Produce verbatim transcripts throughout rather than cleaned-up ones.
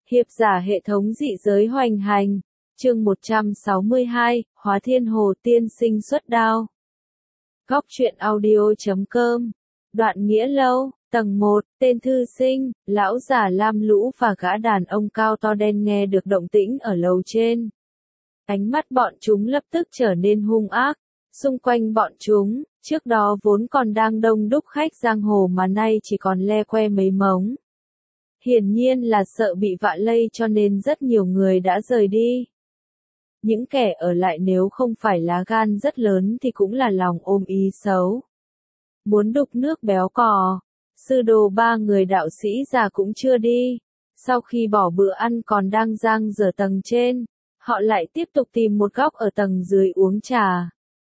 Hiệp giả hệ thống dị giới hoành hành. Chương một trăm sáu mươi hai, Hóa Thiên Hồ tiên sinh xuất đao. Góc truyện audio chấm com. Đoạn Nghĩa Lâu, tầng một, tên thư sinh, lão già lam lũ và gã đàn ông cao to đen nghe được động tĩnh ở lầu trên. Ánh mắt bọn chúng lập tức trở nên hung ác. Xung quanh bọn chúng, trước đó vốn còn đang đông đúc khách giang hồ mà nay chỉ còn le que mấy mống. Hiển nhiên là sợ bị vạ lây cho nên rất nhiều người đã rời đi. Những kẻ ở lại nếu không phải lá gan rất lớn thì cũng là lòng ôm ý xấu. Muốn đục nước béo cò, sư đồ ba người đạo sĩ già cũng chưa đi. Sau khi bỏ bữa ăn còn đang giang dở tầng trên, họ lại tiếp tục tìm một góc ở tầng dưới uống trà.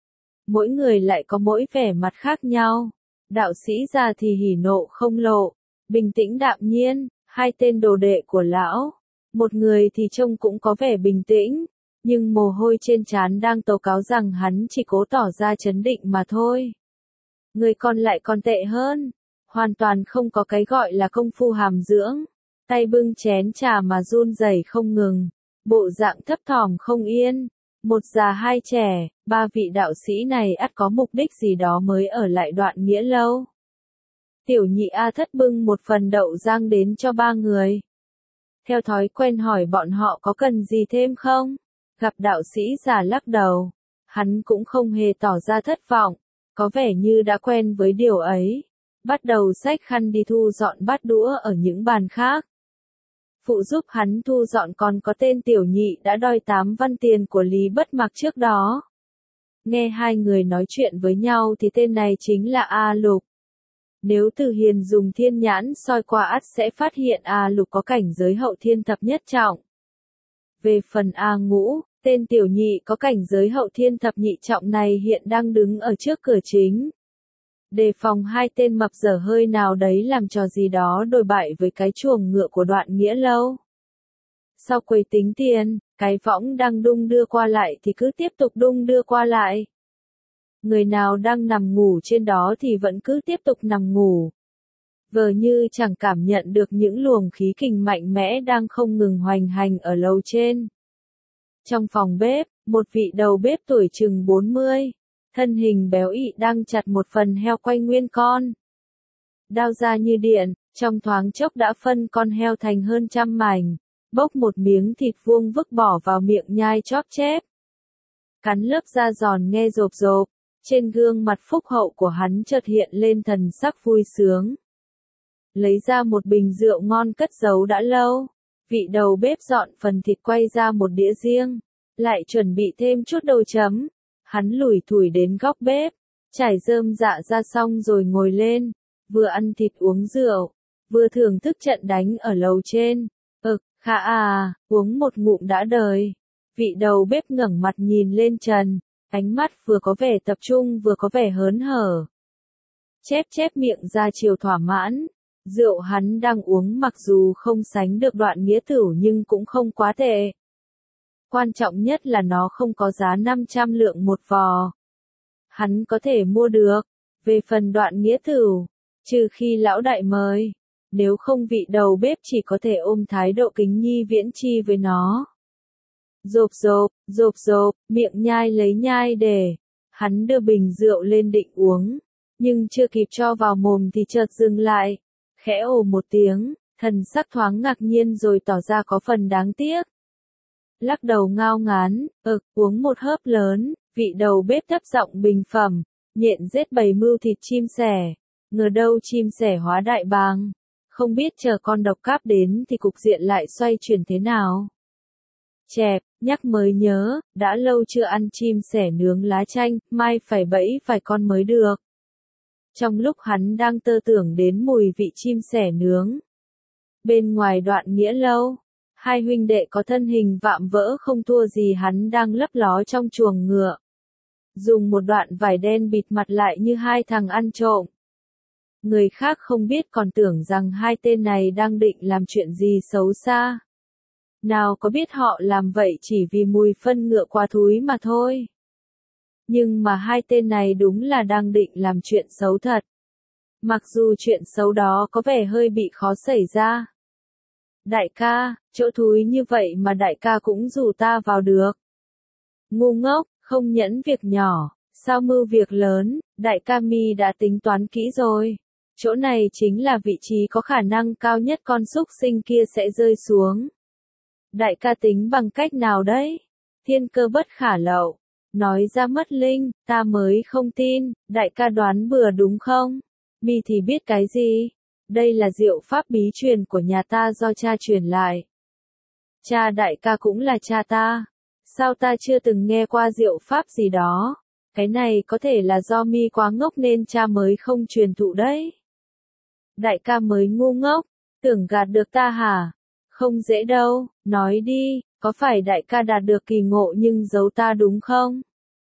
Mỗi người lại có mỗi vẻ mặt khác nhau. Đạo sĩ già thì hỉ nộ không lộ, bình tĩnh đạm nhiên. Hai tên đồ đệ của lão, một người thì trông cũng có vẻ bình tĩnh, nhưng mồ hôi trên trán đang tố cáo rằng hắn chỉ cố tỏ ra trấn định mà thôi. Người còn lại còn tệ hơn, hoàn toàn không có cái gọi là công phu hàm dưỡng, tay bưng chén trà mà run rẩy không ngừng, bộ dạng thấp thỏm không yên. Một già hai trẻ, ba vị đạo sĩ này ắt có mục đích gì đó mới ở lại Đoạn Nghĩa Lâu. Tiểu nhị A Thất bưng một phần đậu rang đến cho ba người. Theo thói quen hỏi bọn họ có cần gì thêm không? Gặp đạo sĩ già lắc đầu. Hắn cũng không hề tỏ ra thất vọng, có vẻ như đã quen với điều ấy. Bắt đầu xách khăn đi thu dọn bát đũa ở những bàn khác. Phụ giúp hắn thu dọn còn có tên tiểu nhị đã đòi tám văn tiền của Lý Bất Mặc trước đó. Nghe hai người nói chuyện với nhau thì tên này chính là A Lục. Nếu Từ Hiền dùng thiên nhãn soi qua ắt sẽ phát hiện A Lục có cảnh giới hậu thiên thập nhất trọng. Về phần A Ngũ, tên tiểu nhị có cảnh giới hậu thiên thập nhị trọng này hiện đang đứng ở trước cửa chính. Đề phòng hai tên mập dở hơi nào đấy làm trò gì đó đồi bại với cái chuồng ngựa của Đoạn Nghĩa Lâu. Sau quầy tính tiền, cái võng đang đung đưa qua lại thì cứ tiếp tục đung đưa qua lại. Người nào đang nằm ngủ trên đó thì vẫn cứ tiếp tục nằm ngủ. Vờ như chẳng cảm nhận được những luồng khí kình mạnh mẽ đang không ngừng hoành hành ở lầu trên. Trong phòng bếp, một vị đầu bếp tuổi chừng bốn mươi, thân hình béo ị đang chặt một phần heo quay nguyên con. Đao ra như điện, trong thoáng chốc đã phân con heo thành hơn trăm mảnh, bốc một miếng thịt vuông vức bỏ vào miệng nhai chóp chép. Cắn lớp da giòn nghe rộp rộp. Trên gương mặt phúc hậu của hắn chợt hiện lên thần sắc vui sướng. Lấy ra một bình rượu ngon cất giấu đã lâu. Vị đầu bếp dọn phần thịt quay ra một đĩa riêng. Lại chuẩn bị thêm chút đồ chấm. Hắn lủi thủi đến góc bếp. Trải rơm dạ ra xong rồi ngồi lên. Vừa ăn thịt uống rượu. Vừa thưởng thức trận đánh ở lầu trên. Ực, khá à, uống một ngụm đã đời. Vị đầu bếp ngẩng mặt nhìn lên trần. Ánh mắt vừa có vẻ tập trung vừa có vẻ hớn hở. Chép chép miệng ra chiều thỏa mãn. Rượu hắn đang uống mặc dù không sánh được Đoạn Nghĩa Tửu nhưng cũng không quá tệ. Quan trọng nhất là nó không có giá năm trăm lượng một vò. Hắn có thể mua được. Về phần Đoạn Nghĩa Tửu, trừ khi lão đại mời. Nếu không vị đầu bếp chỉ có thể ôm thái độ kính nhi viễn chi với nó. Rộp rộp, rộp rộp, miệng nhai lấy nhai để. Hắn đưa bình rượu lên định uống. Nhưng chưa kịp cho vào mồm thì chợt dừng lại. Khẽ ồ một tiếng, thần sắc thoáng ngạc nhiên rồi tỏ ra có phần đáng tiếc. Lắc đầu ngao ngán, ực, uống một hớp lớn, vị đầu bếp thấp giọng bình phẩm. Nhện giết bầy mưu thịt chim sẻ. Ngờ đâu chim sẻ hóa đại bàng. Không biết chờ con độc cáp đến thì cục diện lại xoay chuyển thế nào. Chẹp, nhắc mới nhớ, đã lâu chưa ăn chim sẻ nướng lá chanh, mai phải bẫy vài con mới được. Trong lúc hắn đang tơ tưởng đến mùi vị chim sẻ nướng. Bên ngoài Đoạn Nghĩa Lâu, hai huynh đệ có thân hình vạm vỡ không thua gì hắn đang lấp ló trong chuồng ngựa. Dùng một đoạn vải đen bịt mặt lại như hai thằng ăn trộm. Người khác không biết còn tưởng rằng hai tên này đang định làm chuyện gì xấu xa. Nào có biết họ làm vậy chỉ vì mùi phân ngựa quá thúi mà thôi. Nhưng mà hai tên này đúng là đang định làm chuyện xấu thật. Mặc dù chuyện xấu đó có vẻ hơi bị khó xảy ra. Đại ca, chỗ thúi như vậy mà đại ca cũng rủ ta vào được. Ngu ngốc, không nhẫn việc nhỏ, sao mưu việc lớn, đại ca mi đã tính toán kỹ rồi. Chỗ này chính là vị trí có khả năng cao nhất con súc sinh kia sẽ rơi xuống. Đại ca tính bằng cách nào đấy? Thiên cơ bất khả lậu. Nói ra mất linh, ta mới không tin, đại ca đoán bừa đúng không? Mi thì biết cái gì? Đây là diệu pháp bí truyền của nhà ta do cha truyền lại. Cha đại ca cũng là cha ta. Sao ta chưa từng nghe qua diệu pháp gì đó? Cái này có thể là do mi quá ngốc nên cha mới không truyền thụ đấy. Đại ca mới ngu ngốc, tưởng gạt được ta hả? Không dễ đâu, nói đi, có phải đại ca đạt được kỳ ngộ nhưng giấu ta đúng không?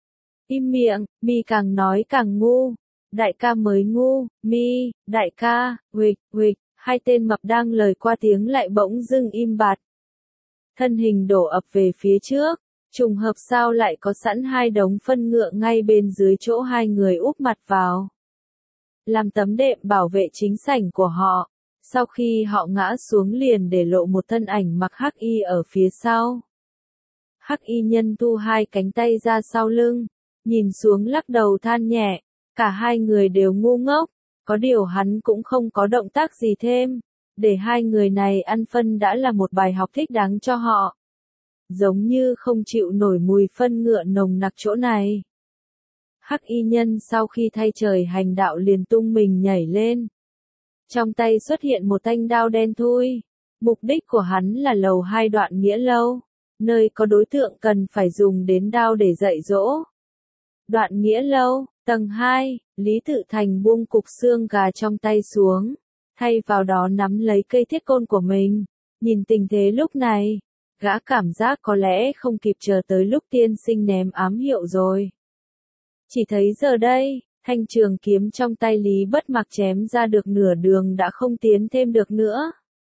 Im miệng, mi càng nói càng ngu. Đại ca mới ngu, mi, đại ca, huịch, huịch, hai tên mập đang lời qua tiếng lại bỗng dưng im bặt. Thân hình đổ ập về phía trước, trùng hợp sao lại có sẵn hai đống phân ngựa ngay bên dưới chỗ hai người úp mặt vào. Làm tấm đệm bảo vệ chính sảnh của họ, sau khi họ ngã xuống liền để lộ một thân ảnh mặc hắc y ở phía sau. Hắc y nhân thu hai cánh tay ra sau lưng, nhìn xuống lắc đầu than nhẹ, cả hai người đều ngu ngốc, có điều hắn cũng không có động tác gì thêm, để hai người này ăn phân đã là một bài học thích đáng cho họ. Giống như không chịu nổi mùi phân ngựa nồng nặc chỗ này. Hắc y nhân sau khi thay trời hành đạo liền tung mình nhảy lên. Trong tay xuất hiện một thanh đao đen thui. Mục đích của hắn là lầu hai đoạn nghĩa lâu, nơi có đối tượng cần phải dùng đến đao để dạy dỗ. Đoạn nghĩa lâu, tầng hai, Lý Tự Thành buông cục xương gà trong tay xuống, thay vào đó nắm lấy cây thiết côn của mình. Nhìn tình thế lúc này, gã cảm giác có lẽ không kịp chờ tới lúc tiên sinh ném ám hiệu rồi. Chỉ thấy giờ đây, thanh trường kiếm trong tay Lý Bất Mặc chém ra được nửa đường đã không tiến thêm được nữa.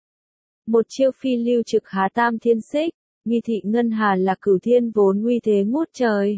Một chiêu phi lưu trực há tam thiên xích, nghi thị ngân hà là cửu thiên vốn uy thế ngút trời.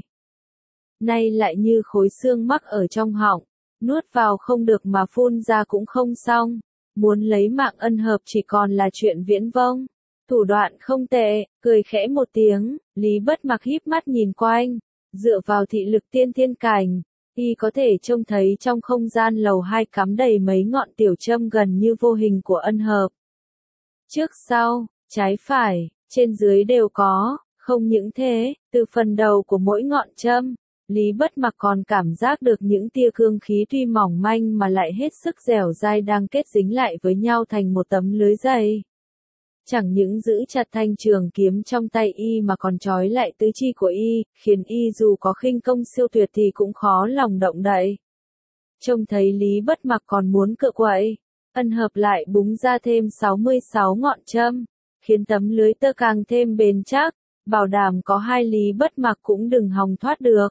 Nay lại như khối xương mắc ở trong họng, nuốt vào không được mà phun ra cũng không xong, muốn lấy mạng ân hợp chỉ còn là chuyện viễn vông. Thủ đoạn không tệ, cười khẽ một tiếng, Lý Bất Mặc híp mắt nhìn quanh, dựa vào thị lực tiên thiên cảnh, y có thể trông thấy trong không gian lầu hai cắm đầy mấy ngọn tiểu châm gần như vô hình của ân hợp. Trước sau, trái phải, trên dưới đều có, không những thế, từ phần đầu của mỗi ngọn châm, Lý Bất Mặc còn cảm giác được những tia cương khí tuy mỏng manh mà lại hết sức dẻo dai đang kết dính lại với nhau thành một tấm lưới dày. Chẳng những giữ chặt thanh trường kiếm trong tay y mà còn trói lại tứ chi của y, khiến y dù có khinh công siêu tuyệt thì cũng khó lòng động đậy. Trông thấy Lý Bất Mặc còn muốn cựa quậy, ân hợp lại búng ra thêm sáu mươi sáu ngọn châm, khiến tấm lưới tơ càng thêm bền chắc, bảo đảm có hai Lý Bất Mặc cũng đừng hòng thoát được.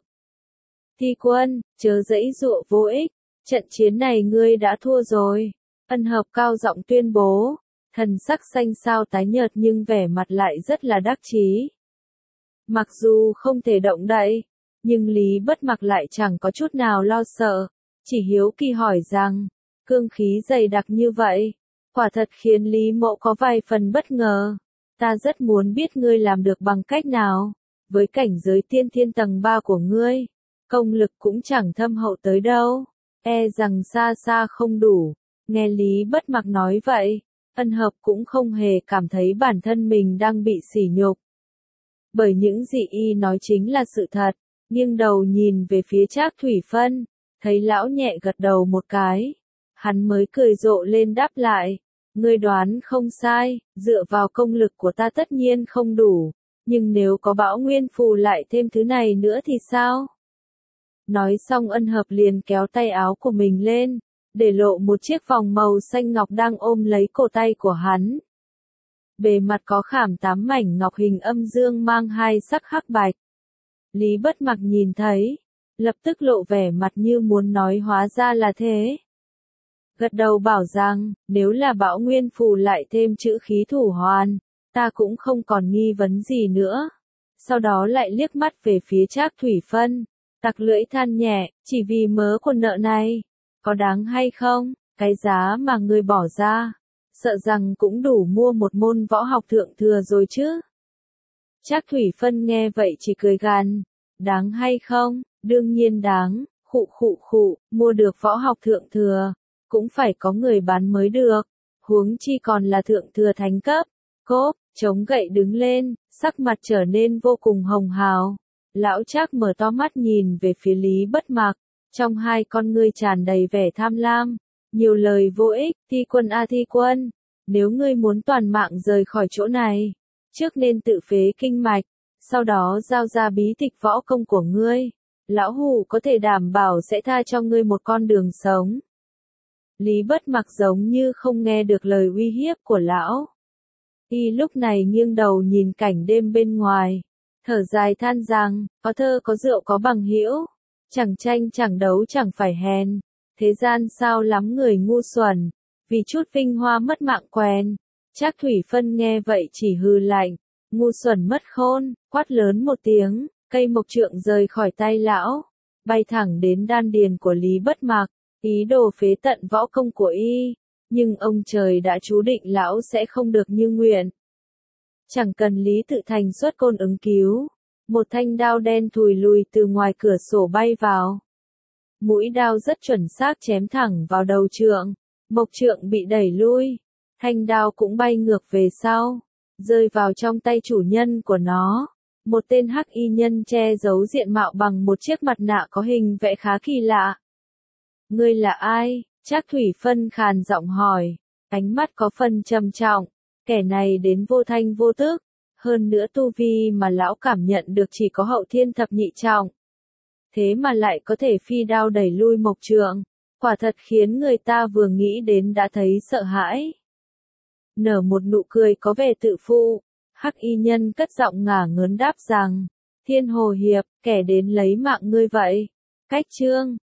Thi quân, chớ dãy dụa vô ích, trận chiến này ngươi đã thua rồi. Ân hợp cao giọng tuyên bố, thần sắc xanh xao tái nhợt nhưng vẻ mặt lại rất là đắc chí. Mặc dù không thể động đậy, nhưng Lý Bất Mặc lại chẳng có chút nào lo sợ, chỉ hiếu kỳ hỏi rằng, cương khí dày đặc như vậy, quả thật khiến Lý Mộ có vài phần bất ngờ. Ta rất muốn biết ngươi làm được bằng cách nào, với cảnh giới tiên thiên tầng ba của ngươi, công lực cũng chẳng thâm hậu tới đâu, e rằng xa xa không đủ. Nghe Lý Bất Mặc nói vậy, ân hợp cũng không hề cảm thấy bản thân mình đang bị sỉ nhục. Bởi những gì y nói chính là sự thật, nghiêng đầu nhìn về phía Trác Thủy Phân, thấy lão nhẹ gật đầu một cái, hắn mới cười rộ lên đáp lại, ngươi đoán không sai, dựa vào công lực của ta tất nhiên không đủ, nhưng nếu có Bão Nguyên Phù lại thêm thứ này nữa thì sao? Nói xong ân hợp liền kéo tay áo của mình lên, để lộ một chiếc vòng màu xanh ngọc đang ôm lấy cổ tay của hắn. Bề mặt có khảm tám mảnh ngọc hình âm dương mang hai sắc hắc bạch. Lý Bất Mặc nhìn thấy, lập tức lộ vẻ mặt như muốn nói hóa ra là thế. Gật đầu bảo rằng, nếu là Bão Nguyên Phù lại thêm chữ khí thủ hoàn, ta cũng không còn nghi vấn gì nữa. Sau đó lại liếc mắt về phía Trác Thủy Phân, tặc lưỡi than nhẹ, chỉ vì mớ của nợ này, có đáng hay không, cái giá mà ngươi bỏ ra, sợ rằng cũng đủ mua một môn võ học thượng thừa rồi chứ. Trác Thủy Phân nghe vậy chỉ cười gằn, đáng hay không, đương nhiên đáng, khụ khụ khụ, mua được võ học thượng thừa, cũng phải có người bán mới được, huống chi còn là thượng thừa thánh cấp. Cốp, chống gậy đứng lên, sắc mặt trở nên vô cùng hồng hào. Lão Trác mở to mắt nhìn về phía Lý Bất Mặc, trong hai con ngươi tràn đầy vẻ tham lam, nhiều lời vô ích. Thi Quân a Thi Quân, nếu ngươi muốn toàn mạng rời khỏi chỗ này, trước nên tự phế kinh mạch, sau đó giao ra bí tịch võ công của ngươi, lão hủ có thể đảm bảo sẽ tha cho ngươi một con đường sống. Lý Bất Mặc giống như không nghe được lời uy hiếp của lão. Y lúc này nghiêng đầu nhìn cảnh đêm bên ngoài, thở dài than rằng, có thơ có rượu có bằng hữu, chẳng tranh chẳng đấu chẳng phải hèn, thế gian sao lắm người ngu xuẩn, vì chút vinh hoa mất mạng quen. Trác Thủy Phân nghe vậy chỉ hừ lạnh, ngu xuẩn mất khôn, quát lớn một tiếng, cây mộc trượng rời khỏi tay lão, bay thẳng đến đan điền của Lý Bất Mặc, ý đồ phế tận võ công của y. Nhưng ông trời đã chú định lão sẽ không được như nguyện. Chẳng cần Lý Tự Thành xuất côn ứng cứu, một thanh đao đen thùi lùi từ ngoài cửa sổ bay vào. Mũi đao rất chuẩn xác chém thẳng vào đầu trượng, mộc trượng bị đẩy lui, thanh đao cũng bay ngược về sau, rơi vào trong tay chủ nhân của nó. Một tên hắc y nhân che giấu diện mạo bằng một chiếc mặt nạ có hình vẽ khá kỳ lạ. Ngươi là ai? Trác Thủy Phân khàn giọng hỏi, ánh mắt có phần trầm trọng, kẻ này đến vô thanh vô tức, hơn nữa tu vi mà lão cảm nhận được chỉ có hậu thiên thập nhị trọng. Thế mà lại có thể phi đao đẩy lui mộc trượng, quả thật khiến người ta vừa nghĩ đến đã thấy sợ hãi. Nở một nụ cười có vẻ tự phụ, hắc y nhân cất giọng ngả ngớn đáp rằng, Thiên Hồ Hiệp, kẻ đến lấy mạng ngươi vậy. Cách chương